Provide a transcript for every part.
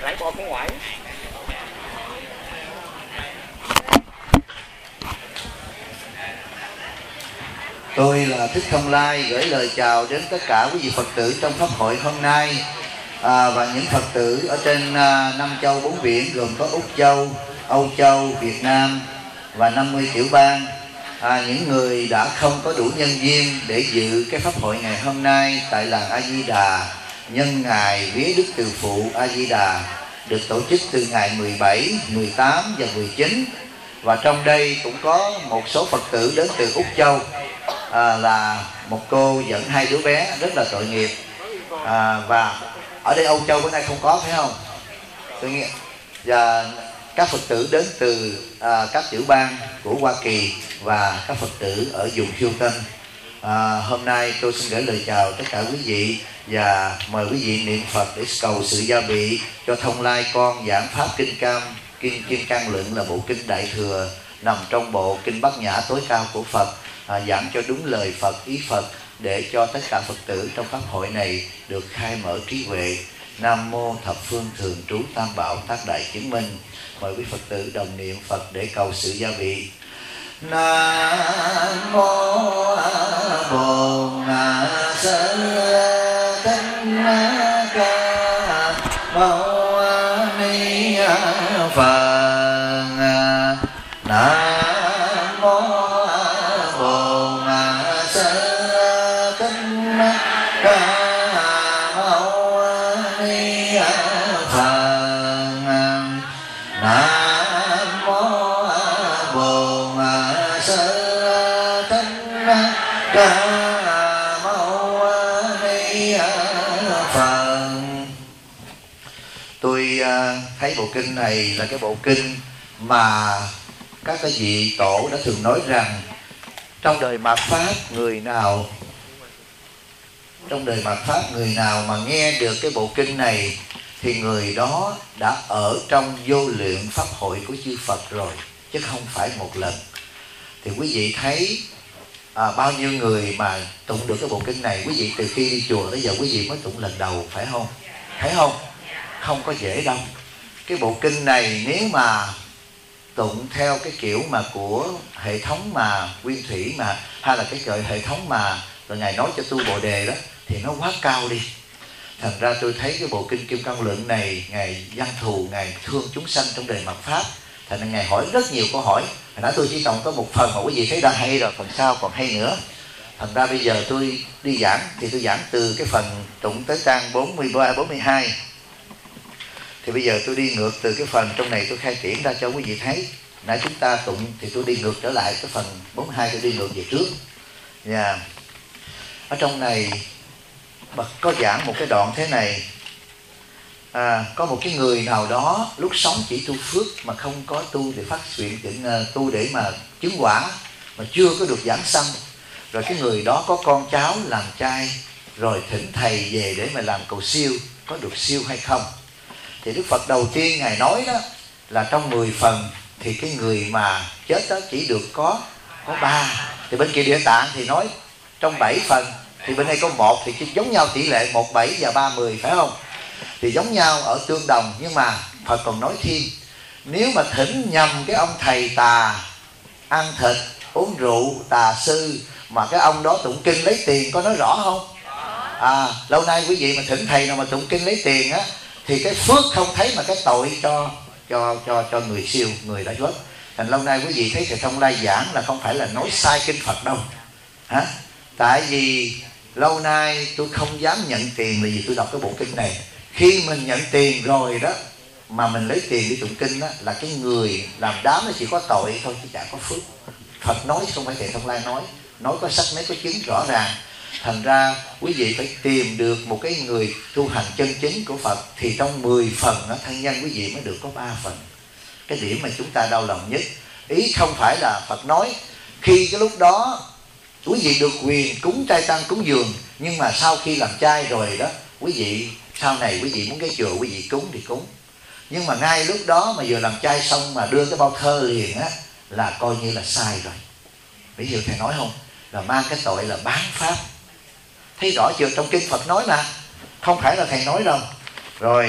lại bò con ngoại. Tôi là Thích Thông Lai gửi lời chào đến tất cả quý vị Phật tử trong pháp hội hôm nay, và những Phật tử ở trên 5 châu 4 biển gồm có Úc Châu, Âu Châu, Việt Nam và 50 tiểu bang. Những người đã không có đủ nhân duyên để dự cái pháp hội ngày hôm nay tại làng A Di Đà nhân ngày vía Đức Từ Phụ A Di Đà được tổ chức từ ngày 17, 18 và 19. Và trong đây cũng có một số Phật tử đến từ Úc Châu, là một cô dẫn 2 đứa bé rất là tội nghiệp. Và ở đây Âu Châu bữa nay không có, phải không? Tôi nghĩ. Và các Phật tử đến từ các tiểu bang của Hoa Kỳ và các Phật tử ở vùng Houston. Hôm nay tôi xin gửi lời chào tất cả quý vị và mời quý vị niệm Phật để cầu sự gia bị cho Thông Lai con giảng pháp Kinh Căn Luận, là bộ kinh Đại Thừa nằm trong bộ kinh Bát Nhã tối cao của Phật, giảng cho đúng lời Phật, ý Phật, để cho tất cả Phật tử trong pháp hội này được khai mở trí huệ. Nam mô thập phương thường trú tam bảo tác đại chứng minh. Mời quý Phật tử đồng niệm Phật để cầu sự gia bị. Nam mô Bổn Sư Thích Ca Mâu Ni Phật. Nam mô Bổn Sư Thích Ca Mâu Ni Phật. Nam mô Bổn Sư Thích Ca Mâu Ni Phật. Tôi thấy bộ kinh này là cái bộ kinh mà các cái vị tổ đã thường nói rằng trong đời mạt pháp người nào mà nghe được cái bộ kinh này thì người đó đã ở trong vô lượng pháp hội của chư Phật rồi, chứ không phải một lần. Thì quý vị thấy bao nhiêu người mà tụng được cái bộ kinh này. Quý vị từ khi đi chùa tới giờ quý vị mới tụng lần đầu, phải không? Thấy không? Không có dễ đâu. Cái bộ kinh này nếu mà tụng theo cái kiểu mà của hệ thống mà Nguyên Thủy mà, hay là cái hệ thống mà rồi Ngài nói cho tu Bồ Đề đó, thì nó quá cao đi. Thành ra tôi thấy cái bộ kinh Kim Cang Luận này Ngài văn thù, Ngài thương chúng sanh trong đời mạt pháp. Thành ra Ngài hỏi rất nhiều câu hỏi. Hồi nãy tôi chỉ tụng có một phần mà quý vị thấy đã hay rồi, phần sau còn hay nữa. Thành ra bây giờ tôi đi giảng thì tôi giảng từ cái phần tụng tới trang 43, 42. Thì bây giờ tôi đi ngược từ cái phần trong này, tôi khai triển ra cho quý vị thấy. Nãy chúng ta tụng thì tôi đi ngược trở lại cái phần 42, tôi đi ngược về trước. Ở trong này có giảng một cái đoạn thế này. Có một cái người nào đó lúc sống chỉ tu phước mà không có tu để phát triển, tu để mà chứng quả, mà chưa có được giảng sanh. Rồi cái người đó có con cháu làm trai, rồi thỉnh thầy về để mà làm cầu siêu, có được siêu hay không. Thì Đức Phật đầu tiên Ngài nói đó là trong 10 phần thì cái người mà chết đó chỉ được có 3. Thì bên kia Địa Tạng thì nói trong 7 phần thì bên đây có 1, thì giống nhau tỷ lệ 1, 7 và 3, 10, phải không? Thì giống nhau ở tương đồng. Nhưng mà Phật còn nói thêm, nếu mà thỉnh nhầm cái ông thầy tà, ăn thịt, uống rượu, tà sư, mà cái ông đó tụng kinh lấy tiền, có nói rõ không? Lâu nay quý vị mà thỉnh thầy nào mà tụng kinh lấy tiền á, thì cái phước không thấy mà cái tội cho người siêu, người đã chết. Thành lâu nay quý vị thấy Thầy Thông Lai giảng là không phải là nói sai kinh Phật đâu. Tại vì lâu nay tôi không dám nhận tiền là vì tôi đọc cái bộ kinh này. Khi mình nhận tiền rồi đó, mà mình lấy tiền đi tụng kinh đó, là cái người làm đám nó chỉ có tội thôi chứ chẳng có phước. Phật nói không phải Thầy Thông Lai nói có sắc nét có chứng rõ ràng. Thành ra quý vị phải tìm được một cái người tu hành chân chính của Phật, thì trong 10 phần đó, thân nhân quý vị mới được có 3 phần. Cái điểm mà chúng ta đau lòng nhất, ý không phải là Phật nói khi cái lúc đó quý vị được quyền cúng trai tăng cúng dường, nhưng mà sau khi làm chay rồi đó, quý vị sau này quý vị muốn cái chùa quý vị cúng thì cúng. Nhưng mà ngay lúc đó mà vừa làm chay xong mà đưa cái bao thơ liền á, là coi như là sai rồi. Bây giờ Thầy nói không? Là mang cái tội là bán pháp. Thấy rõ chưa? Trong kinh Phật nói mà, không phải là Thầy nói đâu. Rồi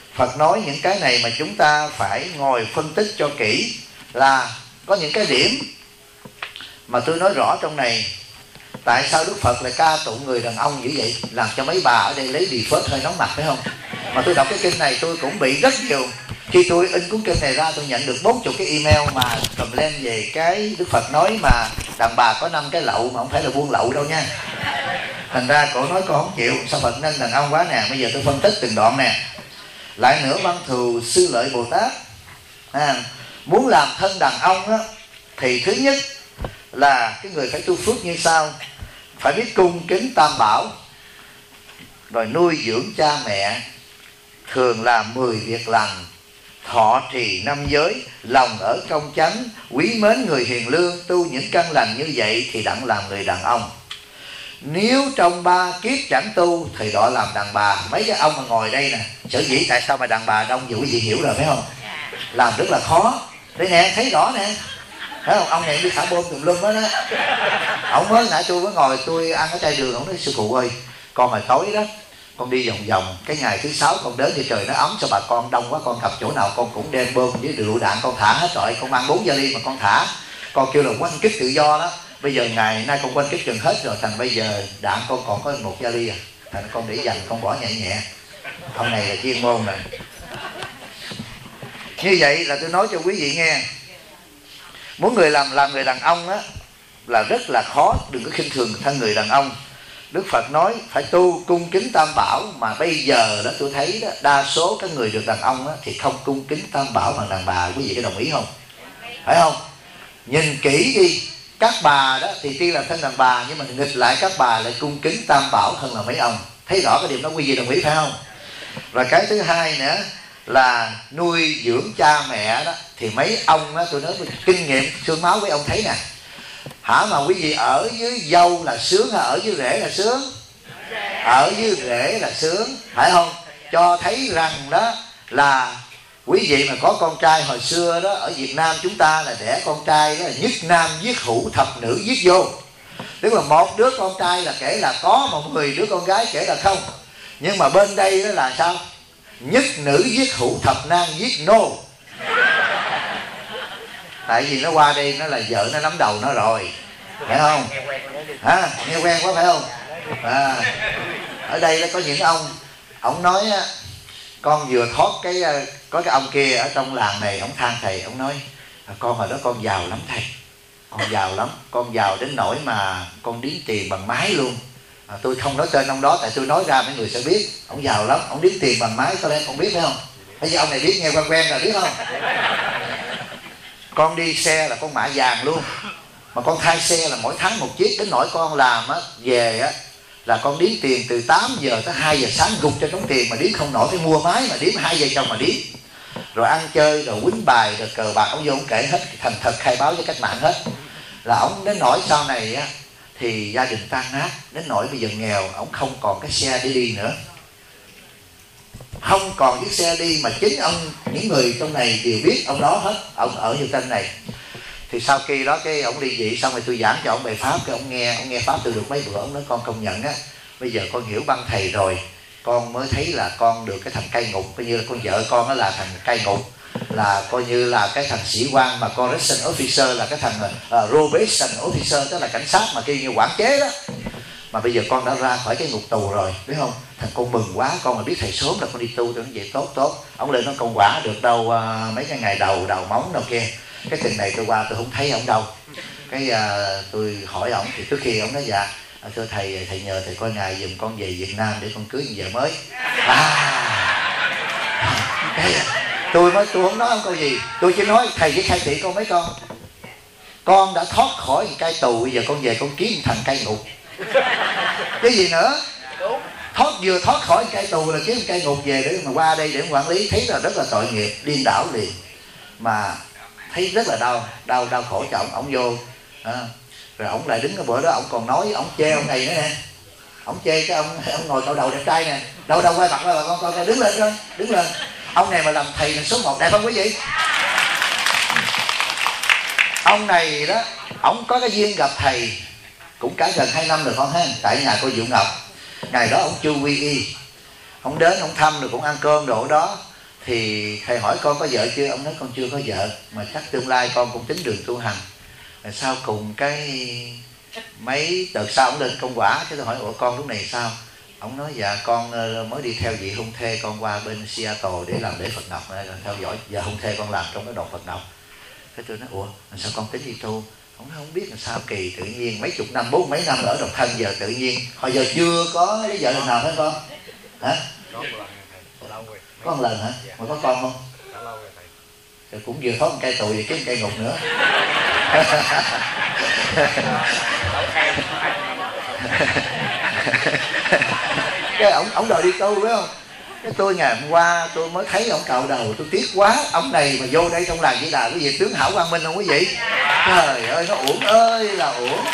Phật nói những cái này mà chúng ta phải ngồi phân tích cho kỹ, là có những cái điểm mà tôi nói rõ trong này. Tại sao Đức Phật lại ca tụng người đàn ông như vậy, làm cho mấy bà ở đây lấy đì phớt hơi nóng mặt phải không? Mà tôi đọc cái kinh này tôi cũng bị rất nhiều. Khi tôi in cuốn kinh này ra tôi nhận được 40 cái email mà cầm lên về cái Đức Phật nói mà đàn bà có 5 cái lậu, mà không phải là buôn lậu đâu nha. Thành ra cổ nói con không chịu, sao Phật nên đàn ông quá nè. Bây giờ tôi phân tích từng đoạn nè. Lại nữa, Văn Thù Sư Lợi Bồ Tát muốn làm thân đàn ông á, thì thứ nhất là cái người phải tu phước như sau: phải biết cung kính Tam Bảo, rồi nuôi dưỡng cha mẹ, thường làm 10 việc lành, thọ trì 5 giới, lòng ở công chánh, quý mến người hiền lương, tu những căn lành như vậy thì đặng làm người đàn ông. Nếu trong 3 kiếp chẳng tu thì đó làm đàn bà. Mấy cái ông mà ngồi đây nè, sở dĩ tại sao mà đàn bà đông dù quý vị hiểu rồi phải không? Làm rất là khó. Đây nè, thấy rõ nè, thấy không? Ông này đi thả bom tùm lum đó đó. Ông mới nãy tôi mới ngồi tôi ăn ở chai đường, ông nói sư phụ ơi, con hồi tối đó con đi vòng vòng, cái ngày thứ 6 con đến thì trời nó ấm, cho bà con đông quá, con gặp chỗ nào con cũng đem bom với lựu đạn con thả hết rồi. Con mang 4 vali mà con thả, con kêu là quanh kích tự do đó. Bây giờ ngày nay con quanh kích gần hết rồi, thành bây giờ đạn con còn có 1 vali à, thành con để dành con bỏ nhẹ nhẹ. Ông này là chuyên môn này. Như vậy là tôi nói cho quý vị nghe, muốn người làm người đàn ông á là rất là khó, đừng có khinh thường thân người đàn ông. Đức Phật nói phải tu cung kính Tam Bảo, mà bây giờ đó tôi thấy đó, đa số các người được đàn ông đó, thì không cung kính Tam Bảo bằng đàn bà. Quý vị có đồng ý không? Phải không? Nhìn kỹ đi, các bà đó thì tuy là thân đàn bà, nhưng mà nghịch lại các bà lại cung kính Tam Bảo hơn là mấy ông. Thấy rõ cái điểm đó quý vị đồng ý phải không? Và cái thứ hai nữa là nuôi dưỡng cha mẹ đó, thì mấy ông đó, tôi nói kinh nghiệm xương máu với ông thấy nè, hả, mà quý vị ở dưới dâu là sướng hay ở dưới rễ là sướng? Ở dưới rễ là sướng, phải không? Cho thấy rằng đó là quý vị mà có con trai hồi xưa đó, ở Việt Nam chúng ta là đẻ con trai đó là nhất nam giết hữu, thập nữ giết vô. Tức là 1 đứa con trai là kể là có, mà 10 đứa con gái kể là không. Nhưng mà bên đây đó là sao? Nhất nữ giết hữu, thập nam giết nô. Tại vì nó qua đây nó là vợ nó nắm đầu nó rồi, phải không? Hả? Nghe quen quá phải không? Ở đây nó có những ông nói con vừa thoát cái, có cái ông kia ở trong làng này, ông than thầy, ông nói con hồi đó con giàu lắm thầy, con giàu lắm, con giàu đến nỗi mà con đếm tiền bằng máy luôn. Tôi không nói tên ông đó, tại tôi nói ra mấy người sẽ biết. Ông giàu lắm, ông đếm tiền bằng máy, có lẽ con biết phải không? Bây giờ ông này biết, nghe quen quen rồi biết không? Con đi xe là con mạ vàng luôn, mà con thay xe là mỗi tháng 1 chiếc, đến nỗi con làm á, về á là con đếm tiền từ 8 giờ tới 2 giờ sáng gục cho đống tiền, mà đếm không nổi, phải mua máy mà đếm 2 giờ chồng mà đếm. Rồi ăn chơi, rồi quýnh bài, rồi cờ bạc, ông vô ông kể hết, thành thật khai báo với cách mạng hết. Là ông đến nỗi sau này á thì gia đình tan nát, đến nỗi bây giờ nghèo, ông không còn cái xe để đi nữa, không còn chiếc xe đi, mà chính ông, những người trong này đều biết ông đó hết, ông ở như tên này. Thì sau khi đó cái ông ly dị xong rồi tôi giảng cho ông bài pháp, cái ông nghe pháp tôi được mấy bữa, ông nói con công nhận á, bây giờ con hiểu băng thầy rồi, con mới thấy là con được cái thằng cai ngục, coi như là con vợ con đó là thằng cai ngục, là coi như là cái thằng sĩ quan mà correction officer, là cái thằng probation officer, tức là cảnh sát mà kêu như quản chế đó. Mà bây giờ con đã ra khỏi cái ngục tù rồi, biết không? Thằng con mừng quá, con mà biết thầy sớm là con đi tu, tôi nói vậy tốt. Ông lên nó con quả được đâu mấy cái ngày đầu móng đâu kia. Cái tuần này tôi qua tôi không thấy ông đâu. Cái tôi hỏi ổng thì trước khi ổng nói dạ thưa thầy nhờ thầy coi ngày giùm con về Việt Nam để con cưới vợ mới. Tôi không nói ông câu gì, tôi chỉ nói thầy với khai thị con mấy con đã thoát khỏi một cai tù, bây giờ con về con kiếm một thằng cai ngục. Cái gì nữa? Vừa thoát khỏi cai tù là kiếm một cai ngục về để mà qua đây để quản lý, thấy là rất là tội nghiệp, điên đảo liền. Mà thấy rất là đau khổ cho ổng vô. Rồi ổng lại đứng cái bữa đó ổng còn nói, ổng chê ông này nữa nè, ổng chê cái ông ngồi cạo đầu đẹp trai nè, đâu quay mặt ra bà con coi, đứng lên coi, đứng lên. Ông này mà làm thầy là số 1, đẹp không quý vị? Ông này đó, ổng có cái duyên gặp thầy cũng cả gần 2 năm rồi con ha, tại nhà cô Diệu Ngọc. Ngày đó ổng chưa quy y, ổng đến ổng thăm rồi cũng ăn cơm đồ đó, thì thầy hỏi con có vợ chưa, ông nói con chưa có vợ, mà chắc tương lai con cũng tính đường tu hành. Rồi sau cùng cái mấy đợt sau ông lên công quả, cái tôi hỏi ủa con lúc này sao, ông nói dạ con mới đi theo vị hôn thê con qua bên Seattle để làm lễ Phật Ngọc, theo dõi giờ hôn thê con làm trong cái đoàn Phật Ngọc. Cái tôi nói ủa sao con tính đi tu, ông nói không biết làm sao kỳ, tự nhiên mấy chục năm, 40 mấy năm ở độc thân, giờ tự nhiên hồi giờ chưa có lấy vợ lần nào hết con hả? Có một lần hả? Mà có con không? Rồi cũng vừa thoát một cây tù và kiếm cây ngục nữa. Cái ổng đòi đi tu phải không? Cái tôi ngày hôm qua tôi mới thấy ổng cạo đầu, tôi tiếc quá, ông này mà vô đây trong làng Di Đà quý vị, tướng hảo quang minh không quý vị? Trời ơi nó uổng ơi là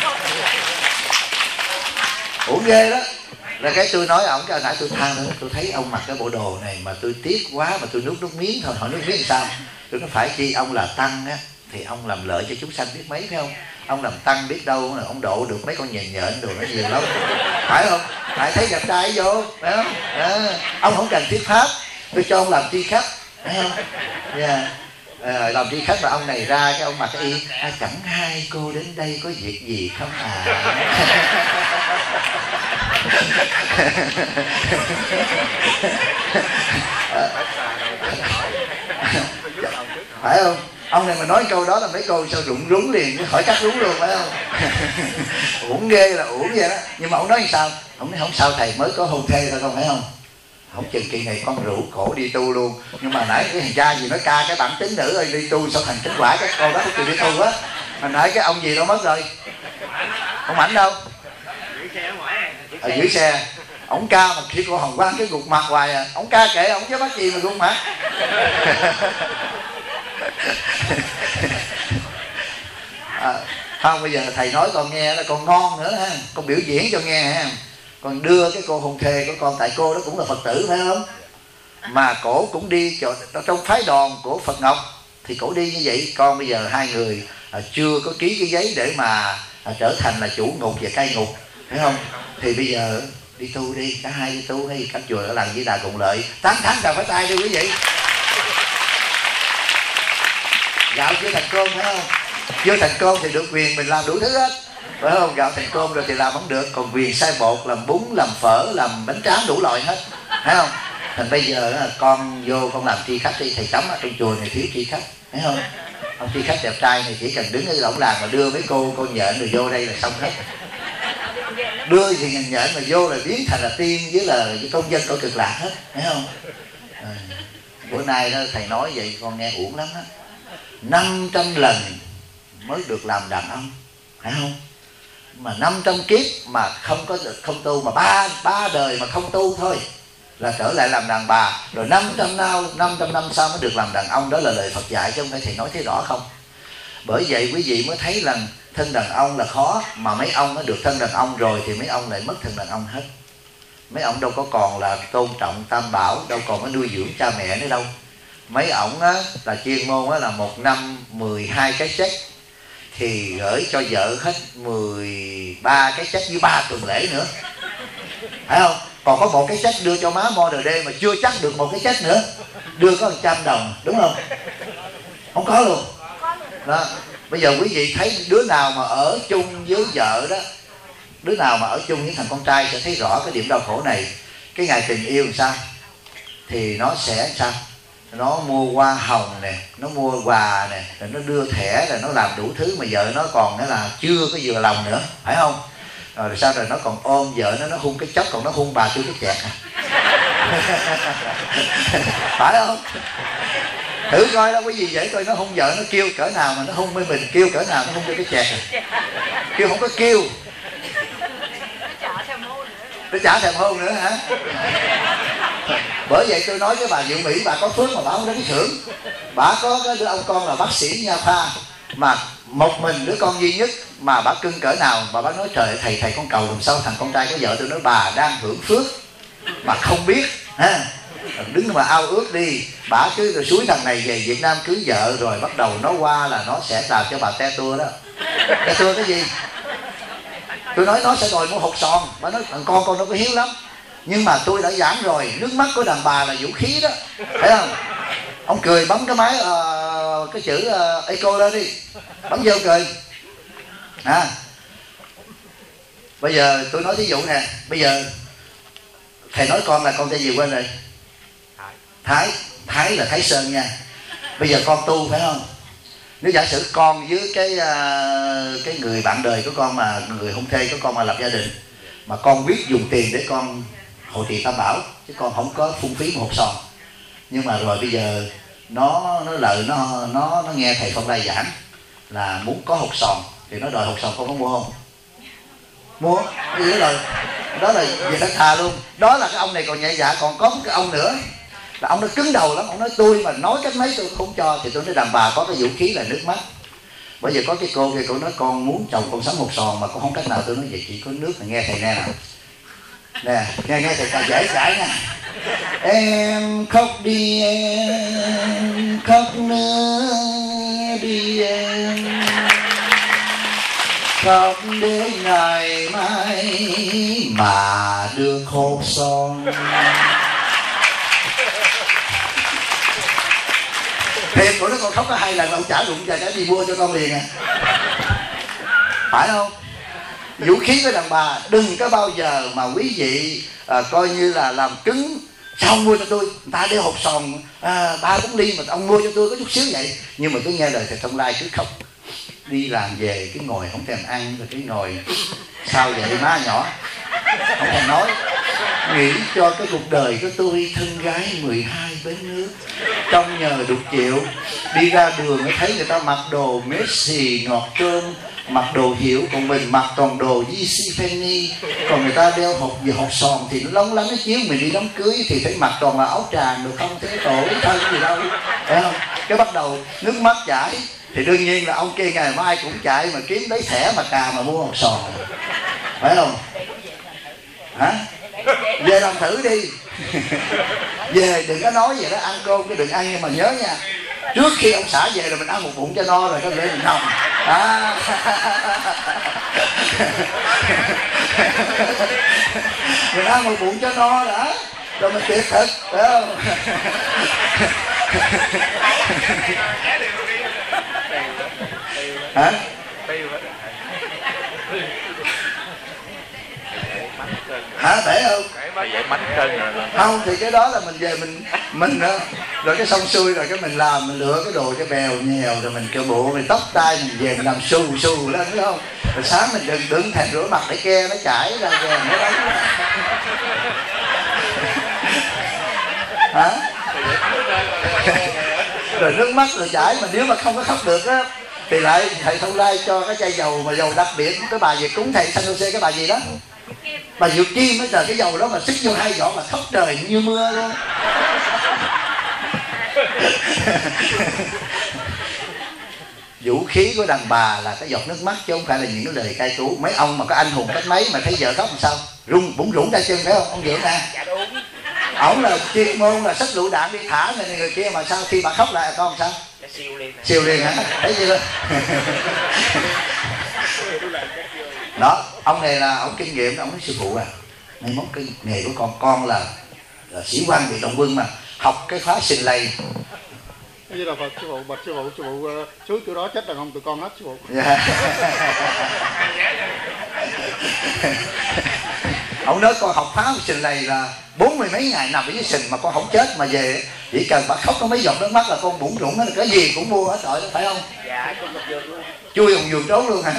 uổng ghê đó. Là cái tôi nói ổng, cái nãy tôi than nữa, tôi thấy ông mặc cái bộ đồ này mà tôi tiếc quá, mà tôi nước miếng thôi. Hỏi nước miếng sao? Tôi nói phải chi ông là tăng á thì ông làm lợi cho chúng sanh biết mấy phải không? Ông làm tăng biết đâu là ông độ được mấy con nhện nhện đồ nó nhiều lắm, phải không? Phải thấy đẹp trai vô, phải không? Ông không cần thuyết pháp, tôi cho ông làm tri khách, phải không? Yeah. Làm tri khách mà ông này ra cái ông mặc cái y chẳng hai cô đến đây có việc gì không à? Phải không? Ông này mà nói câu đó là mấy câu sao rụng rúng liền, khỏi cắt rúng luôn, phải không? Uổng ghê là uổng vậy đó. Nhưng mà ông nói sao? Ông nói không sao thầy, mới có hôn thê thôi, không phải không? Không chừng kỳ này con rủ cổ đi tu luôn. Nhưng mà nãy cái thằng cha gì nó ca cái bản tính nữ ơi đi tu sao thành kết quả cái con đó không chịu đi tu á. Mà nãy cái ông gì đâu mất rồi? Ông Ảnh đâu? Ở dưới xe. Ông ca mà khi cô Hồng Quang cái gục mặt hoài à. Ông ca kệ ông chứ bắt gì mà gục mặt. Không, bây giờ thầy nói con nghe là con ngon nữa ha, con biểu diễn cho nghe ha. Con đưa cái cô hôn thê của con, tại cô đó cũng là Phật tử phải không? Mà cổ cũng đi trong phái đoàn của Phật Ngọc thì cổ đi như vậy. Con bây giờ hai người chưa có ký cái giấy để mà trở thành là chủ ngục và cai ngục, phải không? Thì bây giờ đi tu đi, cả hai đi tu hay các chùa ở làng Di Đà Cùng Lợi 8 tháng cần phải tay đi quý vị. Gạo chưa thành cơm phải không? Chưa thành cơm thì được quyền mình làm đủ thứ hết, phải không? Gạo thành cơm rồi thì làm không được, còn quyền xay bột, làm bún, làm phở, làm bánh tráng đủ loại hết, phải không? Thành bây giờ con vô con làm tri khách đi, thầy Tấm ở trong chùa này thiếu tri khách, phải không? Ông tri khách đẹp trai này chỉ cần đứng ở lỏng làng mà đưa mấy cô nhện rồi vô đây là xong hết. Đưa gì nhện mà vô là biến thành là tiên với là công dân của cực lạc hết, phải không? Bữa nay đó thầy nói vậy con nghe uổng lắm á. 500 lần mới được làm đàn ông, phải không? Mà 500 kiếp mà không tu, mà ba đời mà không tu thôi là trở lại làm đàn bà, rồi 500 năm sau mới được làm đàn ông. Đó là lời Phật dạy chứ không phải thầy nói thấy rõ không? Bởi vậy quý vị mới thấy rằng thân đàn ông là khó, mà mấy ông nó được thân đàn ông rồi thì mấy ông lại mất thân đàn ông hết. Mấy ông đâu có còn là tôn trọng tam bảo, đâu còn có nuôi dưỡng cha mẹ nữa đâu. Mấy ổng á là chuyên môn á là 1 năm 12 cái check thì gửi cho vợ hết 13 cái check với 3 tuần lễ nữa, phải không? Còn có một cái check đưa cho má Modern Day mà chưa chắc được một cái check nữa, đưa có 100 đồng, đúng không? Không có luôn đó. Bây giờ quý vị thấy đứa nào mà ở chung với vợ đó, đứa nào mà ở chung với thằng con trai sẽ thấy rõ cái điểm đau khổ này. Cái ngày tình yêu làm sao thì nó sẽ sao? Nó mua hoa hồng nè, nó mua quà nè, rồi nó đưa thẻ, rồi nó làm đủ thứ mà vợ nó còn là chưa có vừa lòng nữa, phải không? Rồi sau rồi nó còn ôm vợ nó hung cái chốc, còn nó hung bà chưa cái chẹt à. Phải không? Thử coi đó quý vị, vậy coi nó hung vợ nó kêu cỡ nào mà nó hung với mình, kêu cỡ nào nó hung cho cái chẹt à. Kêu không có kêu, nó chả thèm hôn nữa hả? Bởi vậy tôi nói với bà Diệu Mỹ, bà có phước mà bà không đến xưởng. Bà có cái đứa ông con là bác sĩ nha khoa, mà một mình đứa con duy nhất mà bà cưng cỡ nào. Bà bác nói trời thầy con cầu làm sao thằng con trai có vợ. Tôi nói bà đang hưởng phước mà không biết ha. Đứng mà ao ước đi. Bà cứ rồi suối thằng này về Việt Nam cưới vợ, rồi bắt đầu nó qua là nó sẽ làm cho bà te tua đó. Te tua cái gì? Tôi nói nó sẽ đòi mua hột sòn. Bà nói thằng con nó có hiếu lắm. Nhưng mà tôi đã giảng rồi, nước mắt của đàn bà là vũ khí đó, phải không? Ông cười bấm cái máy cái chữ echo lên đi, bấm vô cười. Bây giờ tôi nói thí dụ nè, bây giờ thầy nói con là con tên gì quên rồi? Thái là Thái Sơn nha. Bây giờ con tu phải không? Nếu giả sử con với cái người bạn đời của con, mà người hôn thê của con mà lập gia đình, mà con biết dùng tiền để con hộ trì tam bảo, chứ con không có phung phí một hột sòn. Nhưng mà rồi bây giờ nó lợi nó nghe thầy Phong Lai giảng là muốn có hột sòn, thì nó đòi hột sòn, con có mua không? Mua. Đó là về thật thà luôn. Đó là cái ông này còn nhẹ dạ. Còn có một cái ông nữa là ông nó cứng đầu lắm. Ông nói tôi mà nói cách mấy tôi không cho. Thì tôi nói đàn bà có cái vũ khí là nước mắt. Bây giờ có cái cô kia, cô nói con muốn chồng con sắm hột sòn mà con không cách nào. Tôi nói vậy chỉ có nước này, nghe thầy nghe nào nè, nghe thầy ta dễ cãi nha. Em khóc đi em, khóc nữa đi em, khóc đến ngày mai mà được hột son. Thiệt của nó còn khóc có 2 lần, ông trả đụng ra cái đi mua cho con liền à. Phải không? Vũ khí của đàn bà đừng có bao giờ mà quý vị coi như là làm cứng. Sao ông mua cho tôi? Người ta để hột sòn 3-4 ly mà ông mua cho tôi có chút xíu vậy. Nhưng mà cứ nghe lời thầy Thông Lai cứ khóc. Đi làm về cứ ngồi không thèm ăn, rồi cứ ngồi sao vậy má nhỏ, không thèm nói. Nghĩ cho cái cuộc đời của tôi thân gái 12 bến nước, trong nhờ đục chịu. Đi ra đường thấy người ta mặc đồ Messi ngọt cơm, mặc đồ hiệu, còn mình mặc toàn đồ JC Penney. Còn người ta đeo hột sòn thì nó lóng lánh nó chiếu. Mình đi đám cưới thì phải mặc toàn là áo tràng được, không thế tội thân gì đâu, thấy không? Cái bắt đầu nước mắt chảy. Thì đương nhiên là ông kia ngày mai cũng chạy mà kiếm lấy thẻ mà cà mà mua hột sòn, phải không? Hả? Về làm thử đi. Về đừng có nói vậy đó, ăn cơm cái đừng ăn, nhưng mà nhớ nha, trước khi ông xã về rồi mình ăn một bụng cho no rồi có để mình nồng. Mình ăn một bụng cho no đã, rồi mình tuyệt thực, phải không? Hả? Hả? Bể không? Không thì cái đó là mình về mình rồi cái xong xuôi rồi cái mình làm, mình lựa cái đồ cái bèo nhèo, rồi mình kêu bộ mình tóc tai mình về mình làm xù lên, phải không? Rồi sáng mình đừng đứng thèm rửa mặt để ke nó chảy ra kìa nó đánh. Hả? Rồi nước mắt rồi chảy, mà nếu mà không có khóc được á thì lại thầy Thông Lai cho cái chai dầu, mà dầu đặc biệt cái bà gì cúng thầy San Jose, cái bà gì đó, bà Diệu Kim á, trời, cái dầu đó mà xích vô 2 giọt mà khóc trời như mưa luôn. Vũ khí của đàn bà là cái giọt nước mắt, chứ không phải là những cái lời cay cú. Mấy ông mà có anh hùng cách mấy mà thấy vợ khóc làm sao bủng rủng tay chân, phải không? Ông Dưỡng nè, ổng là chuyên môn là xách lựu đạn đi thả người kia, mà sao khi bà khóc lại con sao siêu liền hả? Thấy chưa? Đó, ông này là ông kinh nghiệm, ông nói sư phụ mai mốt cái nghề của con là sĩ quan bị động quân mà học cái khóa sinh lây. Như là Phật, sư phụ xuống chỗ đó chết đàn ông tụi con hết sư phụ. Ông nói con học phá sinh lây là 40 mấy ngày nằm ở dưới sình mà con không chết, mà về chỉ cần bà khóc có mấy giọt nước mắt là con bủng rủng, là cái gì cũng mua hết rồi đó, phải không? Dạ, con gặp vườn luôn. Chui hồng vườn trốn luôn hả?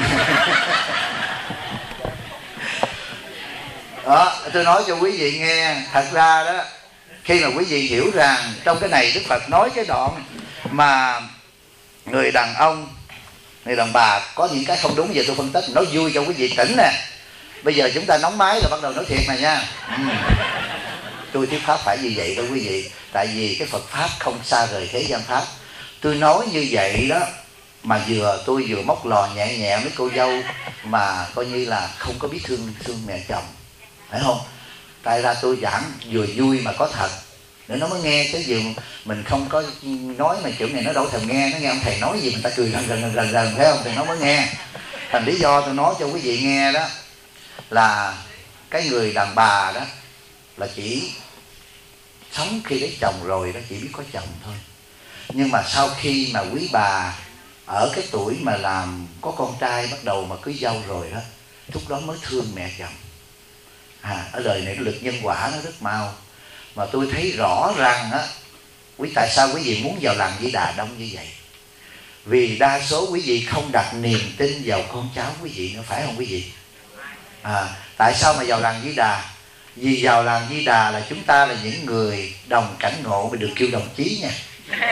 Đó, tôi nói cho quý vị nghe, thật ra đó, khi mà quý vị hiểu rằng trong cái này Đức Phật nói cái đoạn mà người đàn ông, người đàn bà có những cái không đúng, giờ tôi phân tích nói vui cho quý vị tỉnh nè. Bây giờ chúng ta nóng máy là bắt đầu nói thiệt này nha. Tôi thuyết pháp phải như vậy đó quý vị. Tại vì cái Phật Pháp không xa rời thế gian Pháp. Tôi nói như vậy đó mà tôi vừa móc lò nhẹ nhẹ mấy cô dâu mà coi như là không có biết thương mẹ chồng, phải không? Tại ra tôi giảng vừa vui mà có thật để nó mới nghe, chứ dù mình không có nói mà kiểu này nó đâu thèm nghe. Nó nghe ông thầy nói gì mình ta cười gần phải không, thì nó mới nghe. Thành lý do tôi nói cho quý vị nghe đó là cái người đàn bà đó là chỉ sống khi lấy chồng rồi đó chỉ biết có chồng thôi. Nhưng mà sau khi mà quý bà ở cái tuổi mà làm có con trai bắt đầu mà cưới dâu rồi đó, lúc đó mới thương mẹ chồng. Ở đời này cái lực nhân quả nó rất mau. Mà tôi thấy rõ rằng á, tại sao quý vị muốn vào làng Di Đà đông như vậy? Vì đa số quý vị không đặt niềm tin vào con cháu quý vị nữa, phải không quý vị? Tại sao mà vào làng Di Đà? Vì vào làng Di Đà là chúng ta là những người đồng cảnh ngộ, mà được kêu đồng chí nha.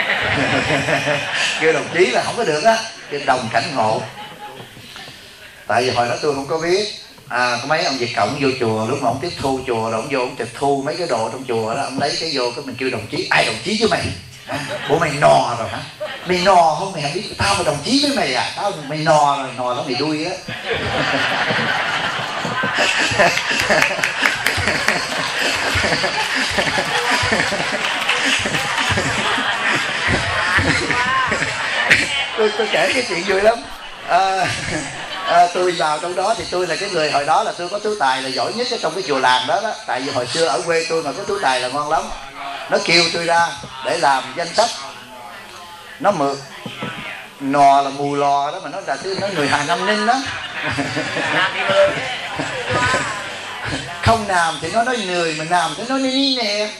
Kêu đồng chí là không có được á, kêu đồng cảnh ngộ. Tại vì hồi đó tôi không có biết, có mấy ông Việt Cộng vô chùa, lúc mà ông tiếp thu chùa rồi ông vô ông tịch thu mấy cái đồ trong chùa đó, ông lấy cái vô cái mình kêu đồng chí. Ai đồng chí với mày? Ủa mày nò rồi hả? Mày nò không? Mày biết tao mà đồng chí với mày à? Tao mày nò rồi, nò nó mày đuôi á. tôi kể cái chuyện vui lắm. Tôi vào trong đó thì tôi là cái người hồi đó là tôi có tú tài là giỏi nhất ở trong cái chùa làng đó đó. Tại vì hồi xưa ở quê tôi mà có tú tài là ngon lắm. Nó kêu tôi ra để làm danh sách. Nó mượt nò là mù lò đó, mà nó là nó người Hà Nam Ninh đó. Không làm thì nó nói người, mà làm thì nó nói nè.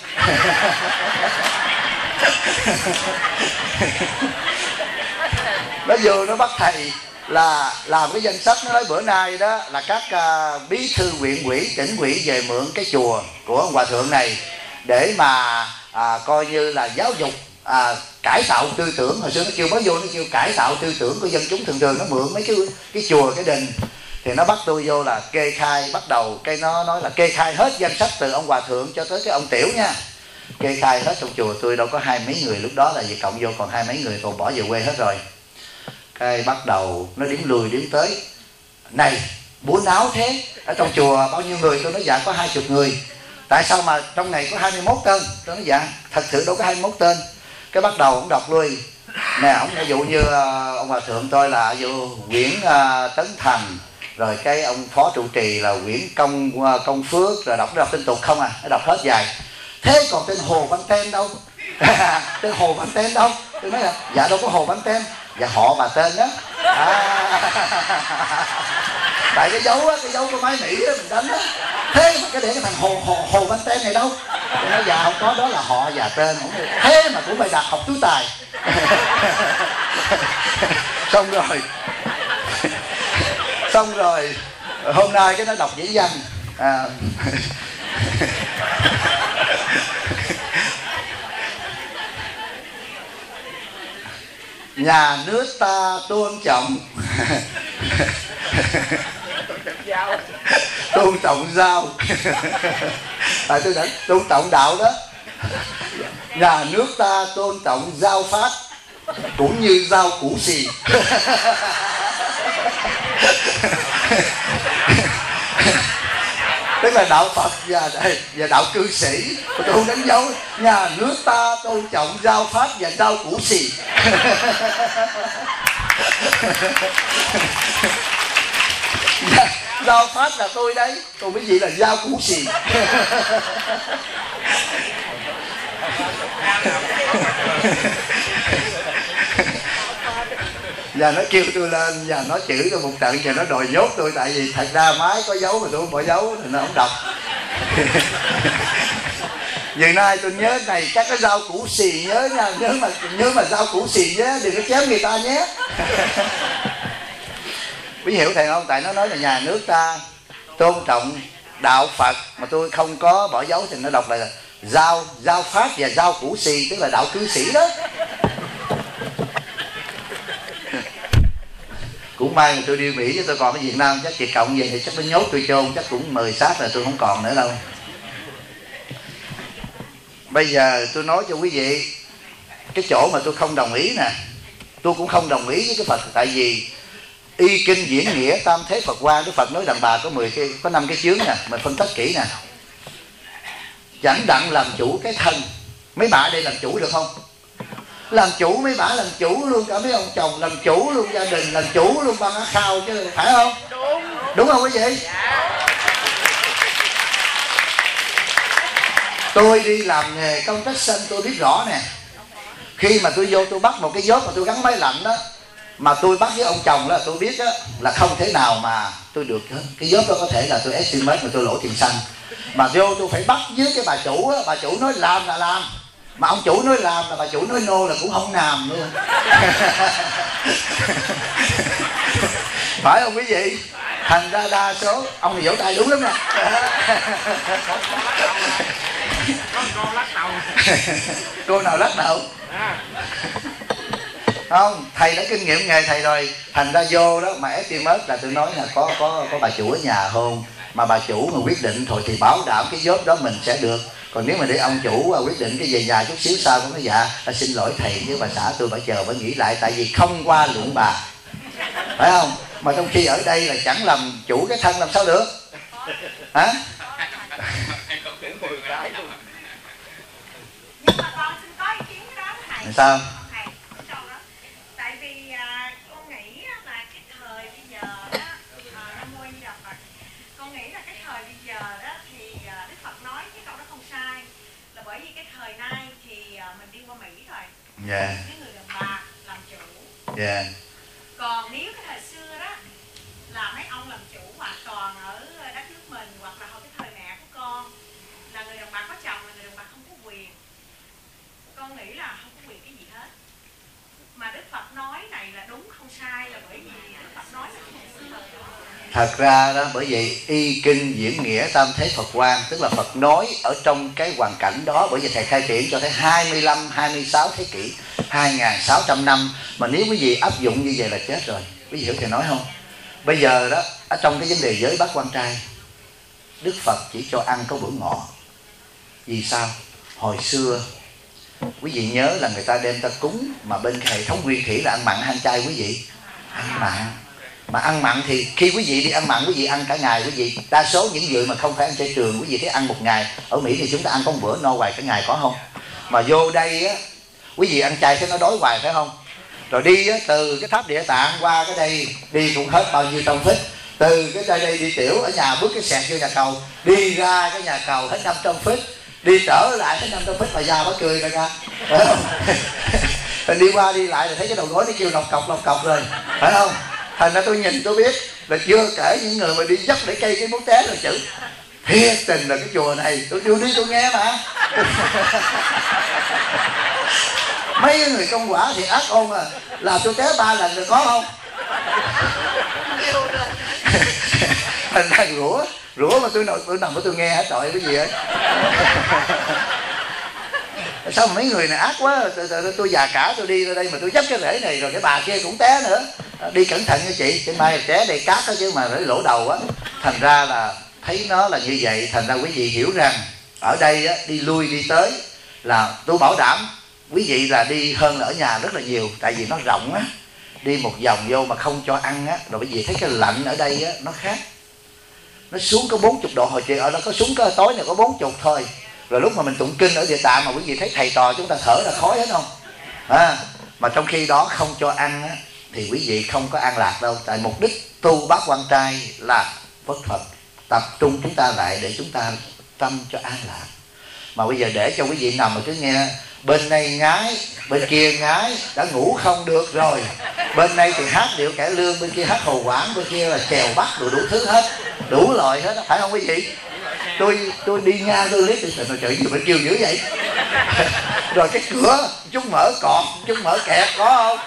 Nó vô nó bắt thầy là làm cái danh sách. Nó nói bữa nay đó là các bí thư huyện ủy, tỉnh ủy về mượn cái chùa của ông hòa thượng này để mà coi như là giáo dục, cải tạo tư tưởng. Hồi xưa nó kêu mới vô nó kêu cải tạo tư tưởng của dân chúng. Thường thường nó mượn mấy cái chùa, cái đình. Thì nó bắt tôi vô là kê khai. Bắt đầu cái nó nói là kê khai hết danh sách từ ông hòa thượng cho tới cái ông tiểu nha. Kê khai hết trong chùa tôi đâu có hai mấy người, lúc đó là Việt Cộng vô còn hai mấy người, còn bỏ về quê hết rồi. Cái bắt đầu nó đếm lùi đếm tới. Này búa náo thế, ở trong chùa bao nhiêu người? Tôi nói dạ có 20 người. Tại sao mà trong này có 21 tên? Tôi nói dạ thật sự đâu có 21 tên. Cái bắt đầu ông đọc lui nè, ông ví dụ như ông hòa thượng tôi là ví dụ Nguyễn Tấn Thành, rồi cái ông phó trụ trì là Nguyễn Công Phước, rồi đọc tên tục không à, nó đọc hết dài. Thế còn tên Hồ Văn Tên đâu? Tên Hồ Văn Tên đâu? Tôi nói là dạ đâu có Hồ Văn Tên. Dạ họ bà tên đó. Tại cái dấu á, cái dấu của máy Mỹ đó mình đánh á. Thế mà cái để cái thằng Hồ Văn Tên này đâu? Tôi nói dạ không có, đó là họ và tên. Thế mà cũng phải đặt học tú tài. Xong rồi hôm nay cái nó đọc dĩ danh. Nhà nước ta tôn trọng tôn trọng dao. Tại tôi đã tôn trọng đạo đó. Nhà nước ta tôn trọng dao phát cũng như dao củ xì. Tức là đạo Phật và đạo cư sĩ. Tôi không đánh dấu. Nhà nước ta tôn trọng dao phát và dao củ xì. Dao phát là tôi đấy, còn cái gì là dao củ xì. Và nó kêu tôi lên và nó chửi tôi một trận và nó đòi nhốt tôi. Tại vì thật ra máy có dấu mà tôi không bỏ dấu thì nó không đọc. Giờ nay tôi nhớ này, các cái dao củ xì nhớ nha, nhớ mà dao củ xì nhé, đừng có chém người ta nhé. Quý hiểu thầy không? Tại nó nói là nhà nước ta tôn trọng đạo Phật, mà tôi không có bỏ dấu thì nó đọc lại là dao phát và dao củ xì, tức là đạo cư sĩ đó. Cũng may mà tôi đi Mỹ chứ tôi còn ở Việt Nam chắc Việt Cộng về thì chắc nó nhốt tôi chôn, chắc cũng 10 xác là tôi không còn nữa đâu. Bây giờ tôi nói cho quý vị cái chỗ mà tôi không đồng ý nè. Tôi cũng không đồng ý với cái Phật. Tại vì y kinh diễn nghĩa tam thế Phật quan, Đức Phật nói đàn bà có 5 cái chướng nè. Mình phân tích kỹ nè. Chẳng đặng làm chủ cái thân. Mấy bà ở đây làm chủ được không? Làm chủ mấy bà, làm chủ luôn cả mấy ông chồng, làm chủ luôn gia đình, làm chủ luôn ban á khao chứ, phải không? Đúng không quý vị? Tôi đi làm nghề construction tôi biết rõ nè. Khi mà tôi vô tôi bắt một cái job mà tôi gắn máy lạnh đó, mà tôi bắt với ông chồng đó, tôi biết đó, là không thể nào mà tôi được hết. Cái job đó có thể là tôi estimate mà tôi lỗ tiền xăng, mà vô tôi phải bắt với cái bà chủ á. Bà chủ nói làm là làm, mà ông chủ nói làm là bà chủ nói no là cũng không làm luôn. Phải không quý vị? Thành ra đa số ông này vỗ tay đúng lắm nè. Cô nào lắc đầu không? Thầy đã kinh nghiệm nghề thầy rồi. Thành ra vô đó mà estimate là tôi nói là có bà chủ ở nhà không, mà bà chủ mà quyết định thôi thì bảo đảm cái job đó mình sẽ được. Còn nếu mà để ông chủ quyết định cái về nhà chút xíu sau cũng nói dạ xin lỗi thầy với bà xã tôi phải chờ phải nghĩ lại, tại vì không qua lượng bà, phải không? Mà trong khi ở đây là chẳng làm chủ cái thân làm sao được hả? Sao? Tại vì con nghĩ là cái thời bây giờ đó, Nam Mô Di Đà Phật, con nghĩ là cái thời bây giờ đó thì Đức Phật nói cái câu đó không sai, là bởi vì cái thời nay thì mình đi qua Mỹ rồi, cái người đàn bà làm chủ. Còn nếu cái thời xưa đó là mấy ông làm chủ hoàn toàn ở đất nước mình, hoặc là hồi cái thời mẹ của con là người đàn bà có chồng mà người đàn bà không có quyền. Con nghĩ là không có quyền cái gì hết. Mà Đức Phật nói này là đúng không sai là bởi vì Đức Phật nói là không sự thật. Thật ra đó, bởi vậy y kinh diễn nghĩa tam thế Phật quan, tức là Phật nói ở trong cái hoàn cảnh đó. Bởi vì thầy khai triển cho thấy 25, 26 thế kỷ, 2.600 năm. Mà nếu quý vị áp dụng như vậy là chết rồi. Quý vị hiểu thầy nói không? Bây giờ đó, ở trong cái vấn đề giới bác quan trai, Đức Phật chỉ cho ăn có bữa ngọ. Vì sao? Hồi xưa quý vị nhớ là người ta đem ta cúng, mà bên cái hệ thống nguyên thủy là ăn mặn hay ăn chay quý vị? Ăn mặn. Mà ăn mặn thì khi quý vị đi ăn mặn, quý vị ăn cả ngày. Quý vị đa số những người mà không phải ăn chay trường, quý vị thấy ăn một ngày. Ở Mỹ thì chúng ta ăn có một bữa no hoài cả ngày, có không? Mà vô đây á, quý vị ăn chay thấy nó đói hoài, phải không? Rồi đi á, từ cái tháp Địa Tạng qua cái đây đi cũng hết bao nhiêu trăm feet. Từ cái đây đi tiểu ở nhà bước cái xẹt vô nhà cầu, đi ra cái nhà cầu hết 500 feet, đi trở lại hết 500 feet mà già mới cười ra ra, phải không? Rồi đi qua đi lại thì thấy cái đầu gối nó kêu lọc cọc rồi, phải không? Thành ra tôi nhìn tôi biết là chưa kể những người mà đi dắt để cây cái bút té rồi chữ thiệt tình là cái chùa này tôi chưa đi tôi nghe mà. Mấy người công quả thì ác ôn à, là tôi té 3 lần rồi có không? Thành ra rủa mà tôi nằm tôi nghe hết trời cái gì ấy. Sao mà mấy người này ác quá, tôi già cả tôi đi ra đây mà tôi dấp cái rễ này rồi cái bà kia cũng té nữa. Đi cẩn thận nha chị, trên mai té đầy cát đó chứ mà rễ lỗ đầu á. Thành ra là thấy nó là như vậy. Thành ra quý vị hiểu rằng ở đây á, đi lui đi tới là tôi bảo đảm quý vị là đi hơn là ở nhà rất là nhiều. Tại vì nó rộng á, đi một vòng vô mà không cho ăn á, rồi quý vị thấy cái lạnh ở đây á, nó khác. Nó xuống có 40 độ, hồi chị ở đó có xuống có tối này có 40 thôi. Rồi lúc mà mình tụng kinh ở Địa Tạng mà quý vị thấy thầy trò chúng ta thở ra khói hết không? Mà trong khi đó không cho ăn á, thì quý vị không có an lạc đâu. Tại mục đích tu bát quan trai là Phật Phật tập trung chúng ta lại để chúng ta tâm cho an lạc. Mà bây giờ để cho quý vị nằm mà cứ nghe bên này ngái, bên kia ngái, đã ngủ không được rồi. Bên này thì hát điệu cải lương, bên kia hát hồ quảng, bên kia là chèo bắt rồi đủ thứ hết, đủ loại hết, phải không quý vị? Tôi đi ngang tôi liếc tôi trời gì mà kêu dữ vậy. Rồi cái cửa chúng mở cọt, chúng mở kẹt có không?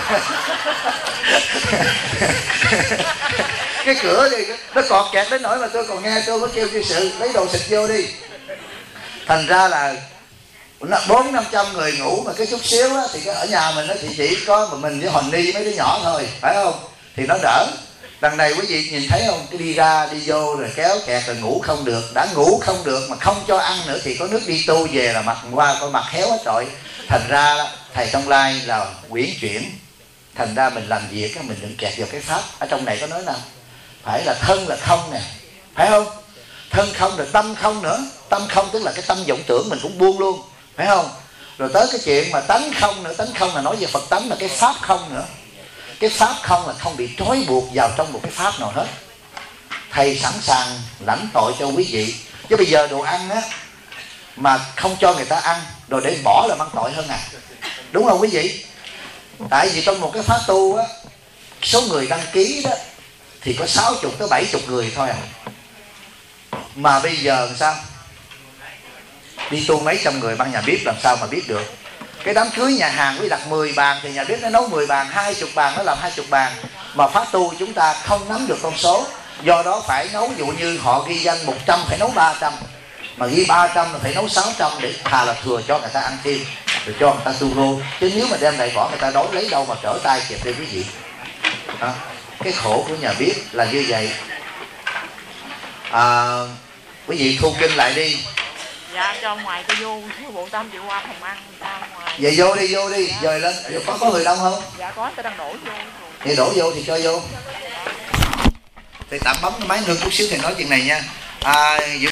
Cái cửa thì nó cọt kẹt đến nỗi mà tôi còn nghe tôi mới kêu chư sự lấy đồ xịt vô đi. Thành ra là 400-500 người ngủ mà cái chút xíu á, thì cái ở nhà mình nó thì chỉ có mình với Hòn Ni mấy đứa nhỏ thôi, phải không? Thì nó đỡ. Đằng này quý vị nhìn thấy không, cái đi ra đi vô rồi kéo kẹt rồi ngủ không được. Đã ngủ không được mà không cho ăn nữa thì có nước đi tu về là mặt qua coi mặt héo hết trọi. Thành ra thầy Thông Lai là quyển chuyển. Thành ra mình làm việc mình đừng kẹt vào cái pháp. Ở trong này có nói nào phải là thân là không nè, phải không? Thân không rồi tâm không nữa. Tâm không tức là cái tâm vọng tưởng mình cũng buông luôn, phải không? Rồi tới cái chuyện mà tánh không nữa. Tánh không là nói về Phật tánh, là cái pháp không nữa. Cái pháp không là không bị trói buộc vào trong một cái pháp nào hết. Thầy sẵn sàng lãnh tội cho quý vị. Chứ bây giờ đồ ăn á, mà không cho người ta ăn rồi để bỏ là mang tội hơn à, đúng không quý vị? Tại vì trong một cái khóa tu á, số người đăng ký đó thì có 60 tới 70 người thôi à, mà bây giờ sao đi tu mấy trăm người, ban nhà bếp làm sao mà biết được? Cái đám cưới nhà hàng quý đặt 10 bàn thì nhà bếp nó nấu 10 bàn, 20 bàn nó làm 20 bàn, mà khóa tu chúng ta không nắm được con số, do đó phải nấu, ví dụ như họ ghi danh 100 phải nấu 300, mà ghi 300 là phải nấu 600 để thà là thừa cho người ta ăn thêm, rồi cho người ta tu rô, chứ nếu mà đem lại bỏ người ta đói lấy đâu mà trở tay kịp đây quý vị. Đó. Cái khổ của nhà bếp là như vậy. Quý vị thu kinh lại đi. Dạ cho ngoài tôi vô, thiếu bộ tâm chịu qua phòng ăn người ta ngoài. Vậy vô đi, dời lên. Có người đông không? Dạ có, tôi đang đổ vô. Thì đổ vô thì cho vô. Thì tạm bấm cái máy ngưng chút xíu thì nói chuyện này nha.